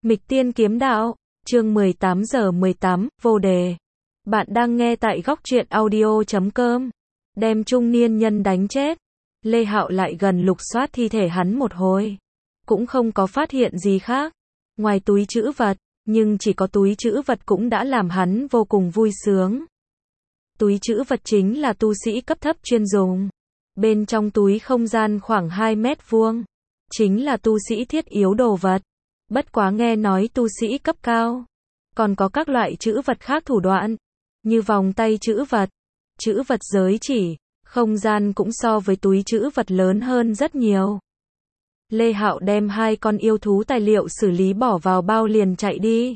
Mịch Tiên Kiếm Đạo, chương 18 giờ 18, vô đề. Bạn đang nghe tại góc truyện audio.com. Đem trung niên nhân đánh chết. Lê Hạo lại gần lục soát thi thể hắn một hồi. Cũng không có phát hiện gì khác. Ngoài túi trữ vật, nhưng chỉ có túi trữ vật cũng đã làm hắn vô cùng vui sướng. Túi trữ vật chính là tu sĩ cấp thấp chuyên dùng. Bên trong túi không gian khoảng 2 mét vuông. Chính là tu sĩ thiết yếu đồ vật. Bất quá nghe nói tu sĩ cấp cao. Còn có các loại trữ vật khác thủ đoạn. Như vòng tay trữ vật giới chỉ, không gian cũng so với túi trữ vật lớn hơn rất nhiều. Lê Hạo đem 2 con yêu thú tài liệu xử lý bỏ vào bao liền chạy đi.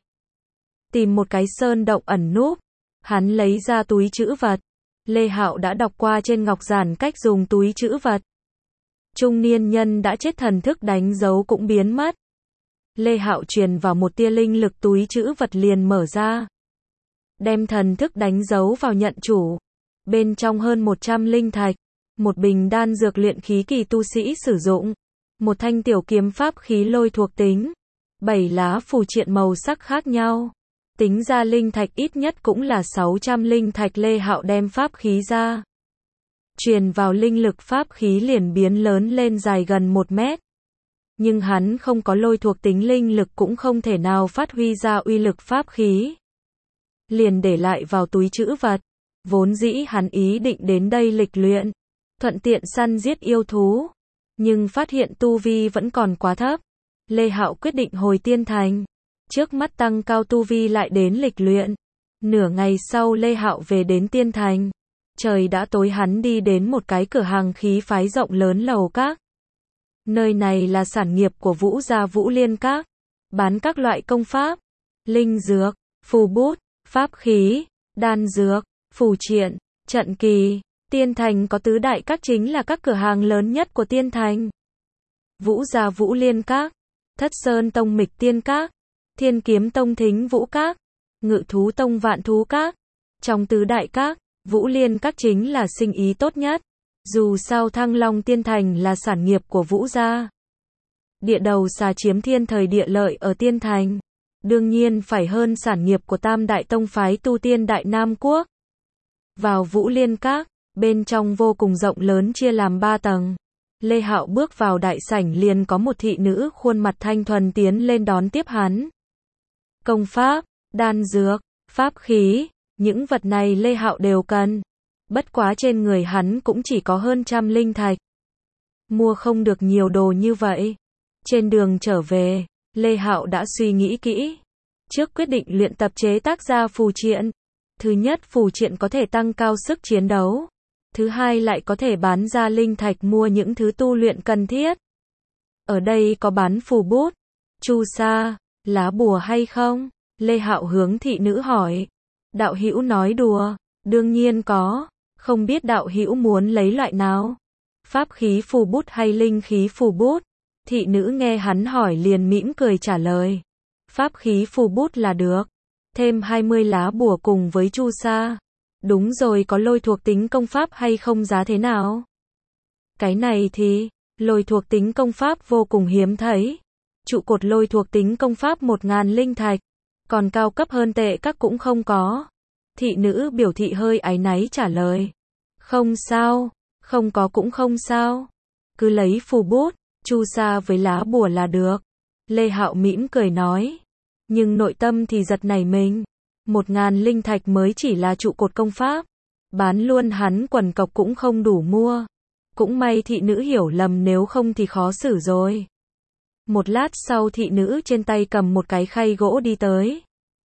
Tìm một cái sơn động ẩn núp. Hắn lấy ra túi trữ vật. Lê Hạo đã đọc qua trên ngọc giản cách dùng túi trữ vật. Trung niên nhân đã chết, thần thức đánh dấu cũng biến mất. Lê Hạo truyền vào một tia linh lực, túi trữ vật liền mở ra. Đem thần thức đánh dấu vào nhận chủ. Bên trong hơn 100 linh thạch, một bình đan dược luyện khí kỳ tu sĩ sử dụng, một thanh tiểu kiếm pháp khí lôi thuộc tính, 7 lá phù triện màu sắc khác nhau. Tính ra linh thạch ít nhất cũng là 600 linh thạch. Lê Hạo đem pháp khí ra. Truyền vào linh lực, pháp khí liền biến lớn lên, dài gần 1 mét. Nhưng hắn không có lôi thuộc tính linh lực cũng không thể nào phát huy ra uy lực pháp khí. Liền để lại vào túi trữ vật. Vốn dĩ hắn ý định đến đây lịch luyện, thuận tiện săn giết yêu thú. Nhưng phát hiện tu vi vẫn còn quá thấp. Lê Hạo quyết định hồi Tiên Thành. Trước mắt tăng cao tu vi lại đến lịch luyện. Nửa ngày sau Lê Hạo về đến Tiên Thành. Trời đã tối, hắn đi đến một cái cửa hàng khí phái rộng lớn, lầu các. Nơi này là sản nghiệp của Vũ gia Vũ Liên Các. Bán các loại công pháp, linh dược, phù bút, pháp khí, đan dược, phù triện, trận kỳ. Tiên Thành có tứ đại các, chính là các cửa hàng lớn nhất của Tiên Thành. Vũ gia Vũ Liên Các, Thất Sơn Tông Mịch Tiên Các, Thiên Kiếm Tông Thính Vũ Các, Ngự Thú Tông Vạn Thú Các. Trong tứ đại các, Vũ Liên Các chính là sinh ý tốt nhất. Dù sao Thăng Long Tiên Thành là sản nghiệp của Vũ gia. Địa đầu xà chiếm thiên thời địa lợi ở Tiên Thành. Đương nhiên phải hơn sản nghiệp của Tam Đại Tông phái tu tiên Đại Nam Quốc. Vào Vũ Liên Các, bên trong vô cùng rộng lớn, chia làm 3 tầng. Lê Hạo bước vào đại sảnh, liền có một thị nữ khuôn mặt thanh thuần tiến lên đón tiếp hắn. Công pháp, đan dược, pháp khí, những vật này Lê Hạo đều cần. Bất quá trên người hắn cũng chỉ có hơn 100 linh thạch. Mua không được nhiều đồ như vậy. Trên đường trở về, Lê Hạo đã suy nghĩ kỹ. Trước quyết định luyện tập chế tác ra phù triện. Thứ nhất, phù triện có thể tăng cao sức chiến đấu. Thứ hai, lại có thể bán ra linh thạch mua những thứ tu luyện cần thiết. Ở đây có bán phù bút, chu sa, lá bùa hay không? Lê Hạo hướng thị nữ hỏi. Đạo hữu nói đùa, đương nhiên có. Không biết đạo hữu muốn lấy loại nào? Pháp khí phù bút hay linh khí phù bút? Thị nữ nghe hắn hỏi liền mỉm cười trả lời. Pháp khí phù bút là được. Thêm 20 lá bùa cùng với chu sa. Đúng rồi, có lôi thuộc tính công pháp hay không, giá thế nào? Cái này thì, lôi thuộc tính công pháp vô cùng hiếm thấy. Trụ cột lôi thuộc tính công pháp 1000 linh thạch. Còn cao cấp hơn tệ các cũng không có. Thị nữ biểu thị hơi áy náy trả lời. Không sao, không có cũng không sao. Cứ lấy phù bút, chu sa với lá bùa là được. Lê Hạo mỉm cười nói. Nhưng nội tâm thì giật nảy mình. 1000 linh thạch mới chỉ là trụ cột công pháp. Bán luôn hắn quần cọc cũng không đủ mua. Cũng may thị nữ hiểu lầm, nếu không thì khó xử rồi. Một lát sau, thị nữ trên tay cầm một cái khay gỗ đi tới.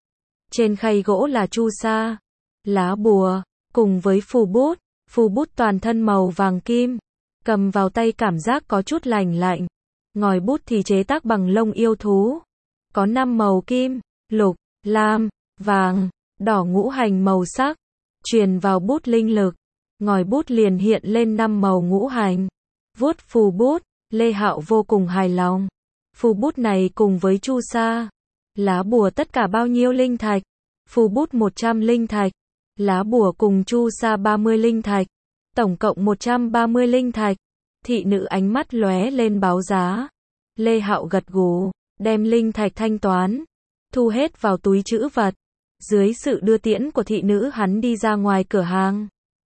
Trên khay gỗ là chu sa, lá bùa, cùng với phù bút. Phù bút toàn thân màu vàng kim. Cầm vào tay cảm giác có chút lành lạnh. Ngòi bút thì chế tác bằng lông yêu thú. Có 5 màu kim, lục, lam, vàng, đỏ, ngũ hành màu sắc. Truyền vào bút linh lực. Ngòi bút liền hiện lên 5 màu ngũ hành. Vuốt phù bút, Lê Hạo vô cùng hài lòng. Phù bút này cùng với chu sa, lá bùa tất cả bao nhiêu linh thạch? Phù bút 100 linh thạch. Lá bùa cùng chu sa 30 linh thạch. Tổng cộng 130 linh thạch. Thị nữ ánh mắt lóe lên báo giá. Lê Hạo gật gù. đem linh thạch thanh toán, thu hết vào túi trữ vật. Dưới sự đưa tiễn của thị nữ hắn đi ra ngoài cửa hàng.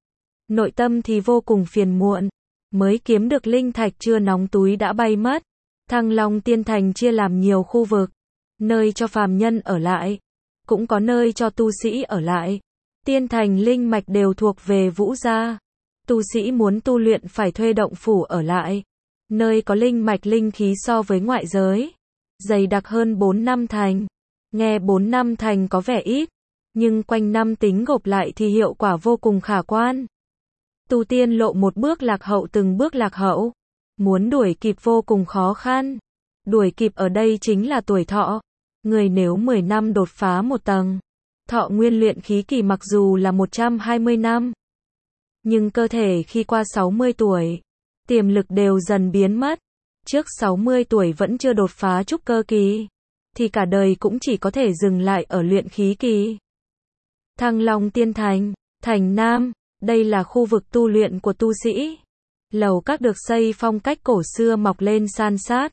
Nội tâm thì vô cùng phiền muộn, mới kiếm được linh thạch chưa nóng túi đã bay mất. Thăng Long Tiên Thành chia làm nhiều khu vực, nơi cho phàm nhân ở lại, cũng có nơi cho tu sĩ ở lại. Tiên Thành linh mạch đều thuộc về Vũ gia. Tu sĩ muốn tu luyện phải thuê động phủ ở lại. Nơi có linh mạch linh khí so với ngoại giới, dày đặc hơn 4 năm thành. Nghe 4 năm thành có vẻ ít, nhưng quanh năm tính gộp lại thì hiệu quả vô cùng khả quan. Tu tiên lộ một bước lạc hậu từng bước lạc hậu. Muốn đuổi kịp vô cùng khó khăn. Đuổi kịp ở đây chính là tuổi thọ. Người nếu 10 năm đột phá một tầng, thọ nguyên luyện khí kỳ mặc dù là 120 năm. Nhưng cơ thể khi qua 60 tuổi, tiềm lực đều dần biến mất. Trước 60 tuổi vẫn chưa đột phá trúc cơ kỳ, thì cả đời cũng chỉ có thể dừng lại ở luyện khí kỳ. Thăng Long Tiên Thành, Thành Nam, đây là khu vực tu luyện của tu sĩ. Lầu các được xây phong cách cổ xưa mọc lên san sát.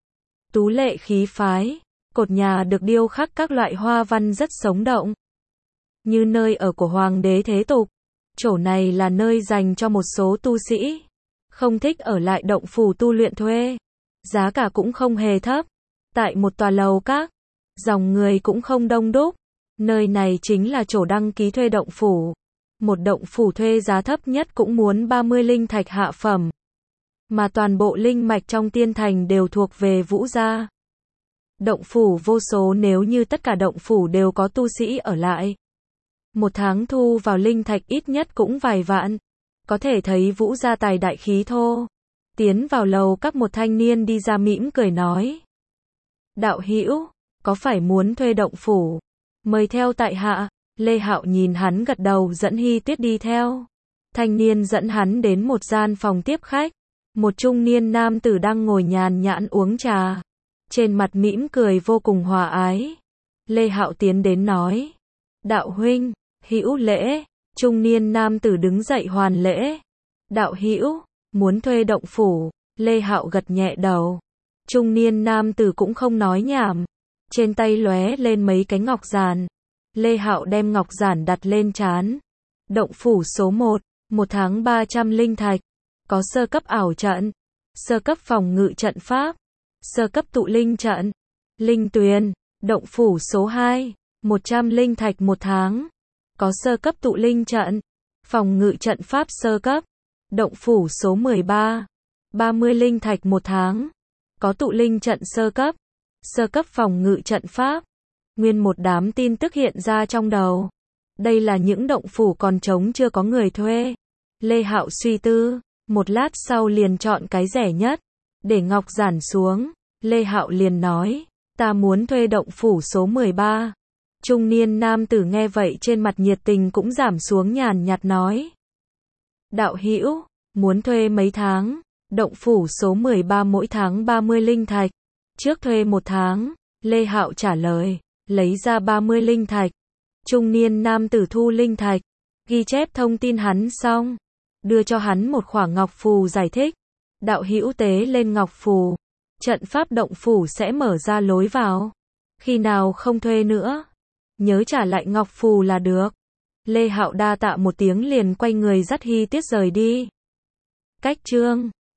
Tú lệ khí phái, cột nhà được điêu khắc các loại hoa văn rất sống động. Như nơi ở của Hoàng đế Thế Tục. Chỗ này là nơi dành cho một số tu sĩ không thích ở lại động phủ tu luyện thuê. Giá cả cũng không hề thấp. Tại một tòa lầu các, dòng người cũng không đông đúc. Nơi này chính là chỗ đăng ký thuê động phủ. Một động phủ thuê giá thấp nhất cũng muốn 30 linh thạch hạ phẩm. Mà toàn bộ linh mạch trong tiên thành đều thuộc về Vũ gia. Động phủ vô số, nếu như tất cả động phủ đều có tu sĩ ở lại, một tháng thu vào linh thạch ít nhất cũng vài vạn. Có thể thấy Vũ gia tài đại khí thô. Tiến vào lầu các, một thanh niên đi ra mỉm cười nói: đạo hữu, có phải muốn thuê động phủ? Mời theo tại hạ. Lê Hạo nhìn hắn gật đầu, dẫn Hy Tuyết đi theo. Thanh niên dẫn hắn đến một gian phòng tiếp khách. Một trung niên nam tử đang ngồi nhàn nhãn uống trà, trên mặt mỉm cười vô cùng hòa ái. Lê Hạo tiến đến nói: đạo huynh, hữu lễ. Trung niên nam tử đứng dậy hoàn lễ. Đạo hữu, muốn thuê động phủ? Lê Hạo gật nhẹ đầu. Trung niên nam tử cũng không nói nhảm, trên tay lóe lên mấy cái ngọc giản. Lê Hạo đem ngọc giản đặt lên trán. Động phủ số 1, một tháng 300 linh thạch. Có sơ cấp ảo trận, sơ cấp phòng ngự trận pháp, sơ cấp tụ linh trận, linh tuyền. Động phủ số 2, 100 linh thạch một tháng. Có sơ cấp tụ linh trận, phòng ngự trận pháp sơ cấp. Động phủ số 13, 30 linh thạch một tháng. Có tụ linh trận sơ cấp phòng ngự trận pháp. Nguyên một đám tin tức hiện ra trong đầu. Đây là những động phủ còn trống chưa có người thuê. Lê Hạo suy tư, một lát sau liền chọn cái rẻ nhất. Để ngọc giản xuống, Lê Hạo liền nói: ta muốn thuê động phủ số 13. Trung niên nam tử nghe vậy trên mặt nhiệt tình cũng giảm xuống, nhàn nhạt nói: đạo hữu, muốn thuê mấy tháng? Động phủ số 13 mỗi tháng 30 linh thạch. Trước thuê một tháng. Lê Hạo trả lời, lấy ra 30 linh thạch. Trung niên nam tử thu linh thạch, ghi chép thông tin hắn xong, đưa cho hắn một khỏa ngọc phù, giải thích: đạo hữu tế lên ngọc phù, trận pháp động phủ sẽ mở ra lối vào. Khi nào không thuê nữa, nhớ trả lại ngọc phù là được. Lê Hạo đa tạ một tiếng liền quay người dắt Hy Tuyết rời đi. Cách chương